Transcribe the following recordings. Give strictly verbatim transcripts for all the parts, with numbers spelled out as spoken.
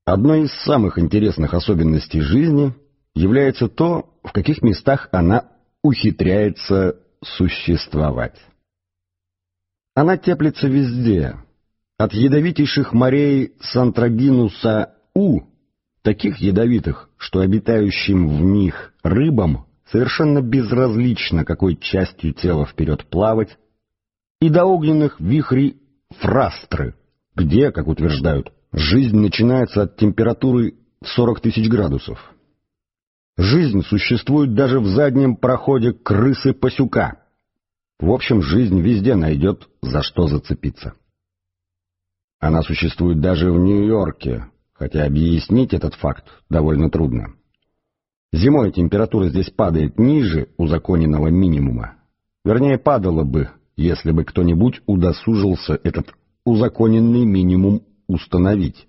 Одной из самых интересных особенностей жизни является то, в каких местах она ухитряется существовать. Она теплится везде, от ядовитейших морей Сантрагинуса У, таких ядовитых, что обитающим в них рыбам совершенно безразлично, какой частью тела вперед плавать, и до огненных вихрей Фрастры, где, как утверждают, жизнь начинается от температуры в сорок тысяч градусов. Жизнь существует даже в заднем проходе крысы-пасюка. В общем, жизнь везде найдет, за что зацепиться. Она существует даже в Нью-Йорке, хотя объяснить этот факт довольно трудно. Зимой температура здесь падает ниже узаконенного минимума. Вернее, падала бы, если бы кто-нибудь удосужился этот узаконенный минимум установить.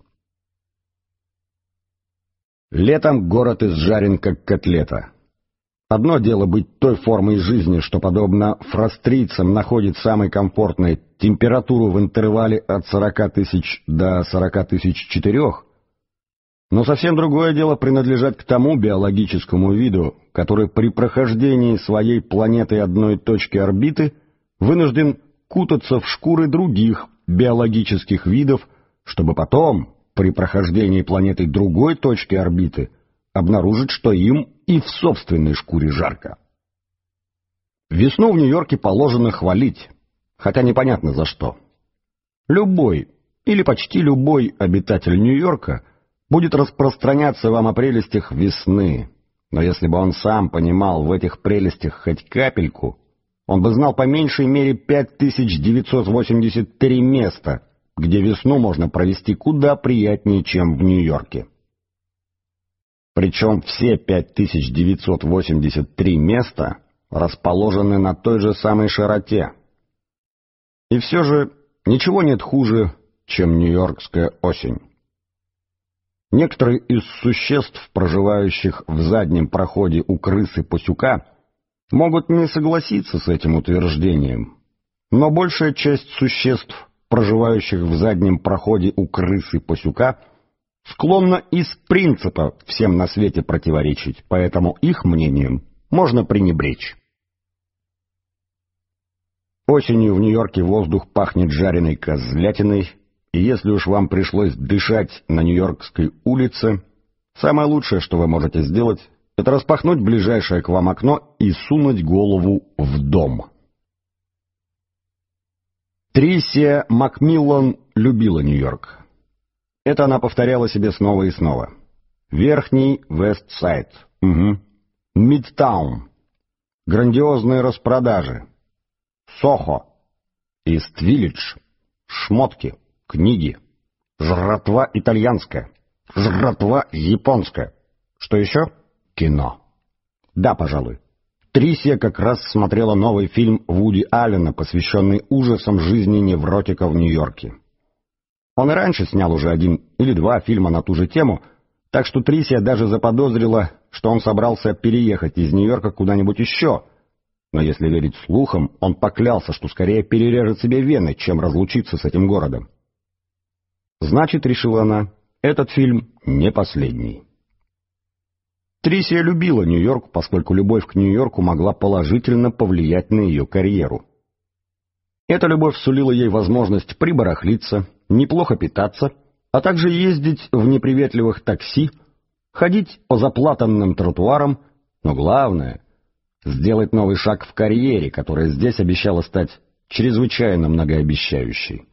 Летом город изжарен, как котлета. Одно дело быть той формой жизни, что, подобно фрастрийцам, находит самой комфортной температуру в интервале от сорока тысяч до сорока тысяч четырех, но совсем другое дело принадлежать к тому биологическому виду, который при прохождении своей планеты одной точки орбиты вынужден кутаться в шкуры других биологических видов, чтобы потом, при прохождении планеты другой точки орбиты, обнаружить, что им и в собственной шкуре жарко. Весну в Нью-Йорке положено хвалить, хотя непонятно за что. Любой, или почти любой обитатель Нью-Йорка будет распространяться вам о прелестях весны, но если бы он сам понимал в этих прелестях хоть капельку, он бы знал по меньшей мере пять тысяч девятьсот восемьдесят три места, где весну можно провести куда приятнее, чем в Нью-Йорке. Причем все пять тысяч девятьсот восемьдесят три места расположены на той же самой широте. И все же ничего нет хуже, чем нью-йоркская осень. Некоторые из существ, проживающих в заднем проходе у крысы-пасюка, могут не согласиться с этим утверждением, но большая часть существ, проживающих в заднем проходе у крысы-пасюка, склонна из принципа всем на свете противоречить, поэтому их мнением можно пренебречь. Осенью в Нью-Йорке воздух пахнет жареной козлятиной, и если уж вам пришлось дышать на Нью-Йоркской улице, самое лучшее, что вы можете сделать, это распахнуть ближайшее к вам окно и сунуть голову в дом. Трисия Макмиллан любила Нью-Йорк. Это она повторяла себе снова и снова. Верхний Вест-Сайд, угу. Мидтаун, грандиозные распродажи, Сохо, Ист-Виллидж, шмотки, книги, жратва итальянская, жратва японская. Что еще? Кино. Да, пожалуй. Трисия как раз смотрела новый фильм Вуди Аллена, посвященный ужасам жизни невротика в Нью-Йорке. Он и раньше снял уже один или два фильма на ту же тему, так что Трисия даже заподозрила, что он собрался переехать из Нью-Йорка куда-нибудь еще. Но если верить слухам, он поклялся, что скорее перережет себе вены, чем разлучиться с этим городом. Значит, решила она, этот фильм не последний. Трисия любила Нью-Йорк, поскольку любовь к Нью-Йорку могла положительно повлиять на ее карьеру. Эта любовь сулила ей возможность прибарахлиться, неплохо питаться, а также ездить в неприветливых такси, ходить по заплатанным тротуарам, но главное — сделать новый шаг в карьере, которая здесь обещала стать чрезвычайно многообещающей.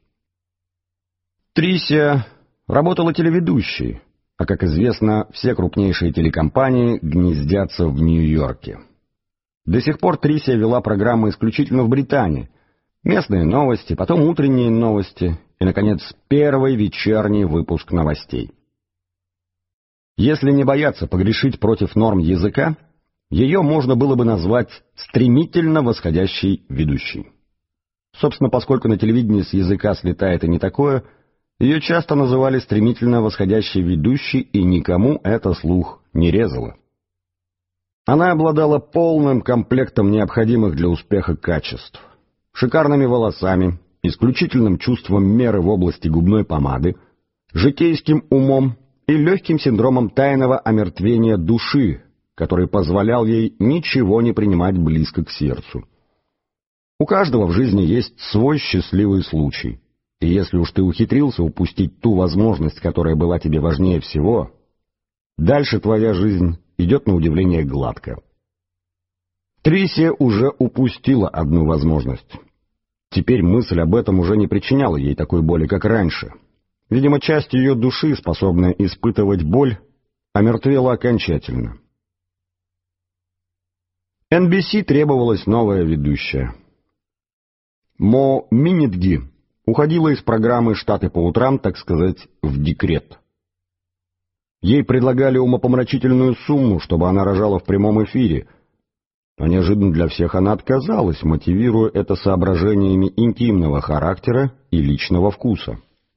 Трисия работала телеведущей, а, как известно, все крупнейшие телекомпании гнездятся в Нью-Йорке. До сих пор Трисия вела программы исключительно в Британии. Местные новости, потом утренние новости и, наконец, первый вечерний выпуск новостей. Если не бояться погрешить против норм языка, ее можно было бы назвать стремительно восходящей ведущей. Собственно, поскольку на телевидении с языка слетает и не такое, ее часто называли стремительно восходящей ведущей, и никому это слух не резало. Она обладала полным комплектом необходимых для успеха качеств. Шикарными волосами, исключительным чувством меры в области губной помады, житейским умом и легким синдромом тайного омертвения души, который позволял ей ничего не принимать близко к сердцу. У каждого в жизни есть свой счастливый случай, и если уж ты ухитрился упустить ту возможность, которая была тебе важнее всего, дальше твоя жизнь идет на удивление гладко. Трисия уже упустила одну возможность. Теперь мысль об этом уже не причиняла ей такой боли, как раньше. Видимо, часть ее души, способная испытывать боль, омертвела окончательно. эн би си требовалась новая ведущая. Мо Миннитги уходила из программы «Штаты по утрам», так сказать, в декрет. Ей предлагали умопомрачительную сумму, чтобы она рожала в прямом эфире, но неожиданно для всех она отказалась, мотивируя это соображениями интимного характера и личного вкуса.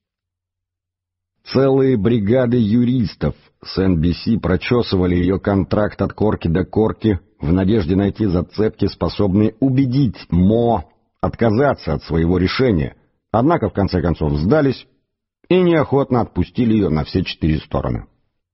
Целые бригады юристов с эн би си прочесывали ее контракт от корки до корки в надежде найти зацепки, способные убедить Мо отказаться от своего решения, однако в конце концов сдались и неохотно отпустили ее на все четыре стороны.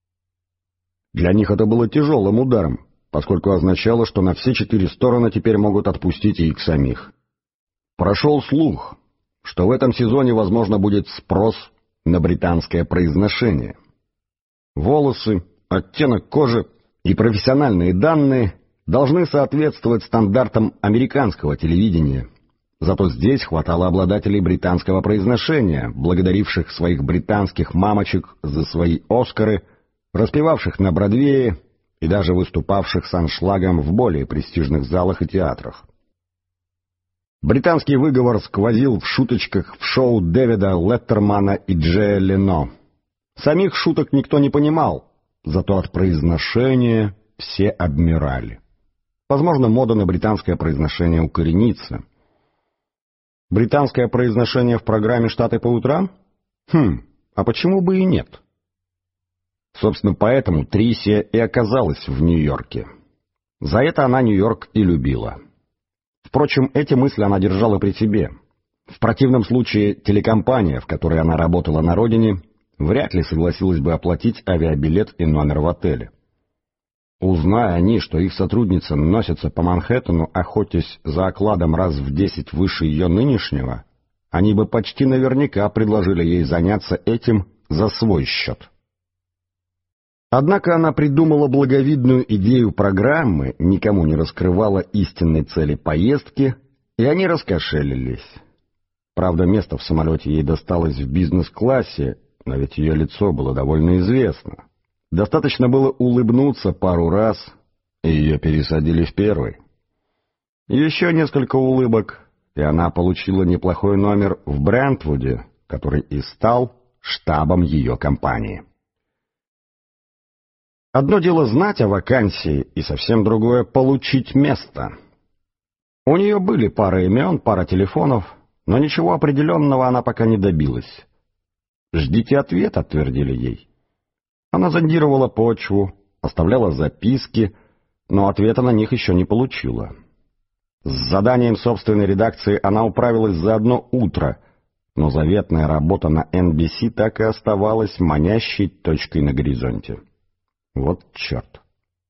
Для них это было тяжелым ударом, поскольку означало, что на все четыре стороны теперь могут отпустить и их самих. Прошел слух, что в этом сезоне, возможно, будет спрос на британское произношение. Волосы, оттенок кожи и профессиональные данные должны соответствовать стандартам американского телевидения. Зато здесь хватало обладателей британского произношения, благодаривших своих британских мамочек за свои «Оскары», распевавших на Бродвее и даже выступавших с аншлагом в более престижных залах и театрах. Британский выговор сквозил в шуточках в шоу Дэвида Леттермана и Джея Лено. Самих шуток никто не понимал, зато от произношения все обмирали. Возможно, мода на британское произношение укоренится. Британское произношение в программе «Штаты по утрам»? Хм, а почему бы и нет? Собственно, поэтому Трисия и оказалась в Нью-Йорке. За это она Нью-Йорк и любила. Впрочем, эти мысли она держала при себе. В противном случае телекомпания, в которой она работала на родине, вряд ли согласилась бы оплатить авиабилет и номер в отеле. Узная они, что их сотрудница носится по Манхэттену, охотясь за окладом раз в десять выше ее нынешнего, они бы почти наверняка предложили ей заняться этим за свой счет. Однако она придумала благовидную идею программы, никому не раскрывала истинной цели поездки, и они раскошелились. Правда, место в самолете ей досталось в бизнес-классе, но ведь ее лицо было довольно известно. Достаточно было улыбнуться пару раз, и ее пересадили в первый. Еще несколько улыбок, и она получила неплохой номер в Брентвуде, который и стал штабом ее компании. Одно дело знать о вакансии, и совсем другое — получить место. У нее были пара имен, пара телефонов, но ничего определенного она пока не добилась. «Ждите ответа», — твердили ей. Она зондировала почву, оставляла записки, но ответа на них еще не получила. С заданием собственной редакции она управилась за одно утро, но заветная работа на эн би си так и оставалась манящей точкой на горизонте. Вот черт.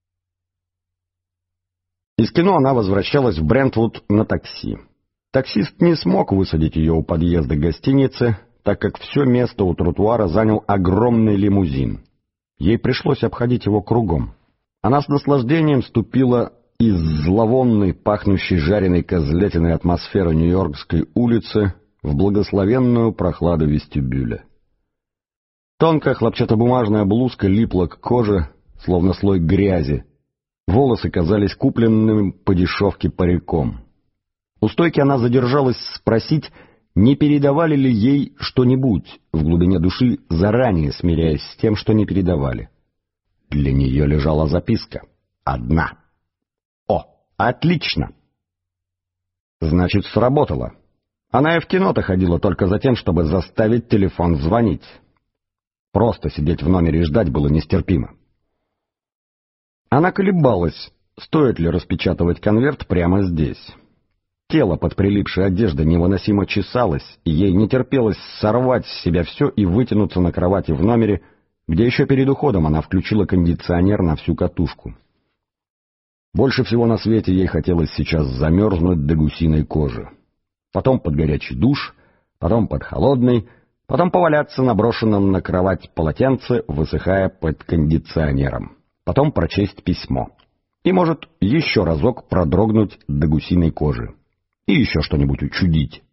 Из кино она возвращалась в Брентвуд на такси. Таксист не смог высадить ее у подъезда гостиницы, так как все место у тротуара занял огромный лимузин. Ей пришлось обходить его кругом. Она с наслаждением ступила из зловонной, пахнущей жареной козлятиной атмосферы Нью-Йоркской улицы в благословенную прохладу вестибюля. Тонкая хлопчатобумажная блузка липла к коже, словно слой грязи. Волосы казались купленными по дешевке париком. У стойки она задержалась спросить, не передавали ли ей что-нибудь, в глубине души заранее смиряясь с тем, что не передавали. Для нее лежала записка. Одна. О, отлично! Значит, сработало. Она и в кино-то ходила только за тем, чтобы заставить телефон звонить. Просто сидеть в номере и ждать было нестерпимо. Она колебалась, стоит ли распечатывать конверт прямо здесь. Тело под прилипшей одеждой невыносимо чесалось, и ей не терпелось сорвать с себя все и вытянуться на кровати в номере, где еще перед уходом она включила кондиционер на всю катушку. Больше всего на свете ей хотелось сейчас замерзнуть до гусиной кожи. Потом под горячий душ, потом под холодный, потом поваляться на брошенном на кровать полотенце, высыхая под кондиционером. Потом прочесть письмо. И, может, еще разок продрогнуть до гусиной кожи. И еще что-нибудь учудить.